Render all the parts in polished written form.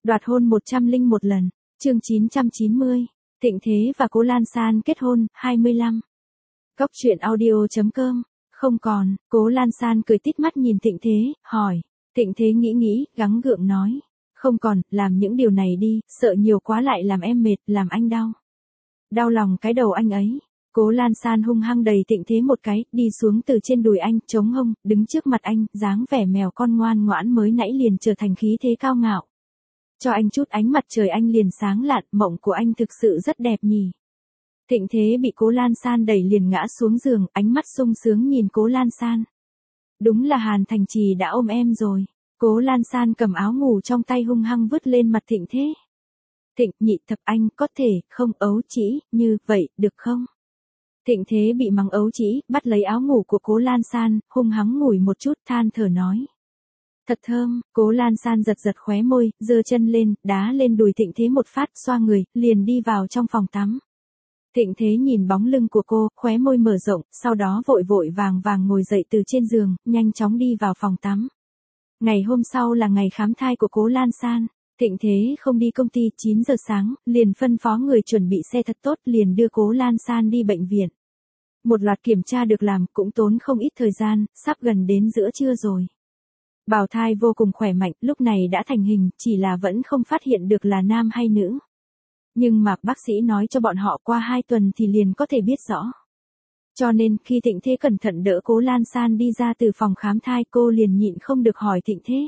Đoạt hôn 101 lần. Chương 990. Thịnh Thế và Cố Lan San kết hôn, 25. Góc truyện audio.com. Không còn, Cố Lan San cười tít mắt nhìn Thịnh Thế, hỏi. Thịnh Thế nghĩ, gắng gượng nói. Không còn, làm những điều này đi, sợ nhiều quá lại làm em mệt, làm anh đau. Đau lòng cái đầu anh ấy. Cố Lan San hung hăng đẩy Thịnh Thế một cái, đi xuống từ trên đùi anh, chống hông, đứng trước mặt anh, dáng vẻ mèo con ngoan ngoãn mới nãy liền trở thành khí thế cao ngạo. Cho anh chút ánh mặt trời anh liền sáng lạn, mộng của anh thực sự rất đẹp nhỉ. Thịnh Thế bị Cố Lan San đẩy liền ngã xuống giường, ánh mắt sung sướng nhìn Cố Lan San. Đúng là Hàn Thành Trì đã ôm em rồi. Cố Lan San cầm áo ngủ trong tay hung hăng vứt lên mặt Thịnh Thế. Thịnh Nhị Thập anh có thể không ấu trĩ như vậy được không? Thịnh Thế bị mắng ấu trĩ, bắt lấy áo ngủ của Cố Lan San, hung hăng ngủi một chút than thở nói. Thật thơm, Cố Lan San giật giật khóe môi, giơ chân lên, đá lên đùi Thịnh Thế một phát, xoa người, liền đi vào trong phòng tắm. Thịnh Thế nhìn bóng lưng của cô, khóe môi mở rộng, sau đó vội vội vàng ngồi dậy từ trên giường, nhanh chóng đi vào phòng tắm. Ngày hôm sau là ngày khám thai của Cố Lan San. Thịnh Thế không đi công ty, 9 giờ sáng, liền phân phó người chuẩn bị xe thật tốt, liền đưa Cố Lan San đi bệnh viện. Một loạt kiểm tra được làm, cũng tốn không ít thời gian, sắp gần đến giữa trưa rồi. Bào thai vô cùng khỏe mạnh, lúc này đã thành hình, chỉ là vẫn không phát hiện được là nam hay nữ. Nhưng mà bác sĩ nói cho bọn họ qua 2 tuần thì liền có thể biết rõ. Cho nên khi Thịnh Thế cẩn thận đỡ Cố Lan San đi ra từ phòng khám thai, cô liền nhịn không được hỏi Thịnh Thế.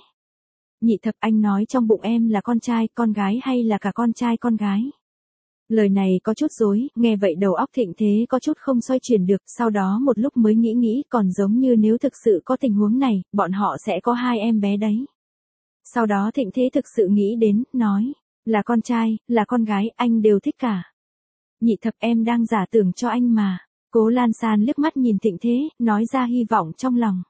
Nhị Thập anh nói trong bụng em là con trai, con gái hay là cả con trai con gái? Lời này có chút rối, nghe vậy đầu óc Thịnh Thế có chút không xoay chuyển được, sau đó một lúc mới nghĩ còn giống như nếu thực sự có tình huống này, bọn họ sẽ có 2 em bé đấy. Sau đó Thịnh Thế thực sự nghĩ đến, nói, là con trai, là con gái, anh đều thích cả. Nhị Thập em đang giả tưởng cho anh mà. Cố Lan San liếc mắt nhìn Thịnh Thế, nói ra hy vọng trong lòng.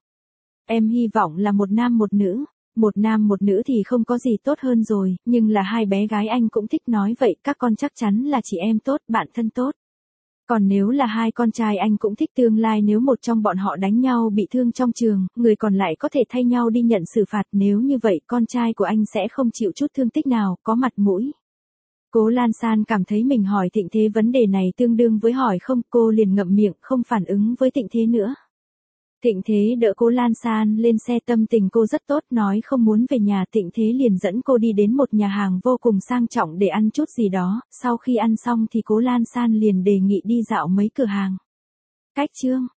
Em hy vọng là một nam một nữ. Một nam một nữ thì không có gì tốt hơn rồi, nhưng là 2 bé gái anh cũng thích nói vậy, các con chắc chắn là chị em tốt, bạn thân tốt. Còn nếu là 2 con trai anh cũng thích tương lai nếu một trong bọn họ đánh nhau bị thương trong trường, người còn lại có thể thay nhau đi nhận xử phạt, nếu như vậy con trai của anh sẽ không chịu chút thương tích nào, có mặt mũi. Cố Lan San cảm thấy mình hỏi Thịnh Thế vấn đề này tương đương với hỏi không, cô liền ngậm miệng, không phản ứng với Thịnh Thế nữa. Thịnh Thế đỡ Cố Lan San lên xe, tâm tình cô rất tốt, nói không muốn về nhà. Thịnh Thế liền dẫn cô đi đến một nhà hàng vô cùng sang trọng để ăn chút gì đó, sau khi ăn xong thì Cố Lan San liền đề nghị đi dạo mấy cửa hàng. Cách chương.